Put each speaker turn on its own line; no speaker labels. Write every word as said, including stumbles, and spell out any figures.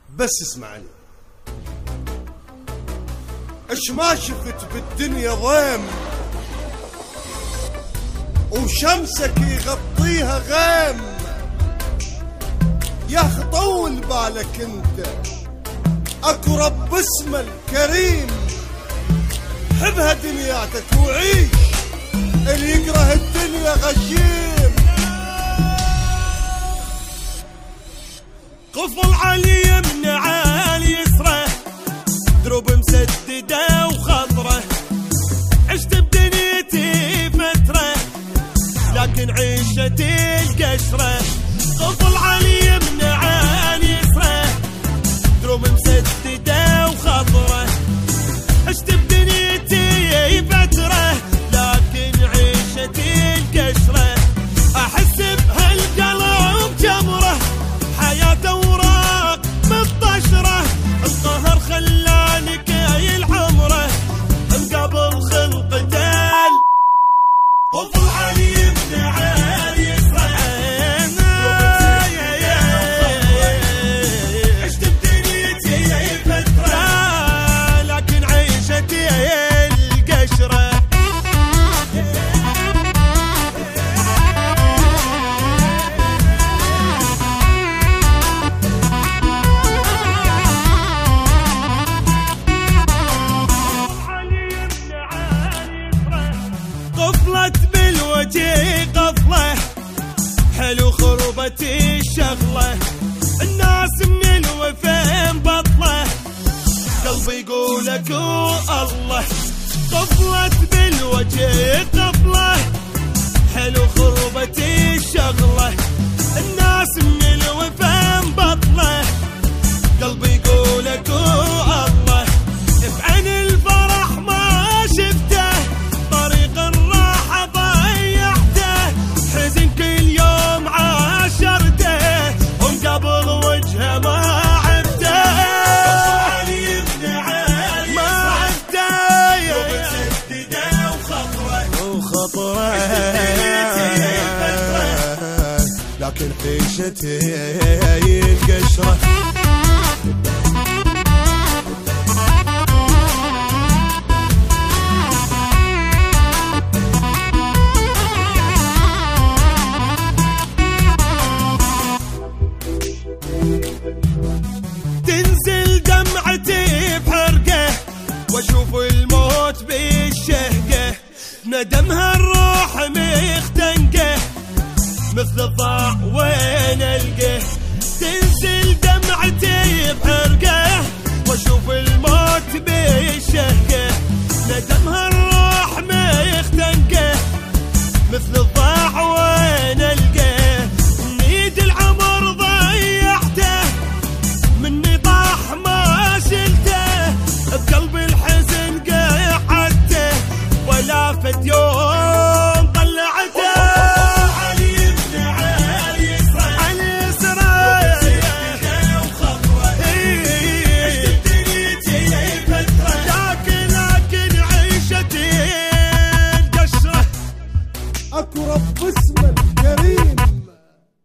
بس اسمعني، اش ما شفت بالدنيا ضيم وشمسك يغطيها غيم، يا اخ طول بالك انت اكو رب اسمه الكريم، حبها دنياتك وعيش، اللي يكره الدنيا غشيم.
قفل علي يمنى عالي يسره، دروب مسدده وخضره، عشت بدنيتي فتره لكن عيشتي القشره. قفل علي يمنى عالي يسره، دروب مسدده وخضره، عشت بدنيتي فتره لكن عيشتي القشره. احس بهالقلب جمره، حياته وراق مطشره، القهر خلاني كايل عمره مقابل خلقته. قفل علي يمنى عالي يسره، عشت بدنيتي فتره لكن عيشتي القشره. قفلت بالوجه قفله، حلو خربتي الشغله، الناس من الوفا بطله، قلبي يقولك الله. قفلت بالوجه قفله، حلو خربتي الشغله، الناس من الوفا بطله، قلبي يقولك الله. بعين الفرح ما شفته، طريق الراحة ضيعته، حزن كل يوم عاشرته، ومقابل وجهه ما عبته. ما عبته ومسدده وخطره
وخطره لكن عيشتي القشره.
تنزل دمعتي بحرقه، واشوف الموت بالشهقه، ندمها الروح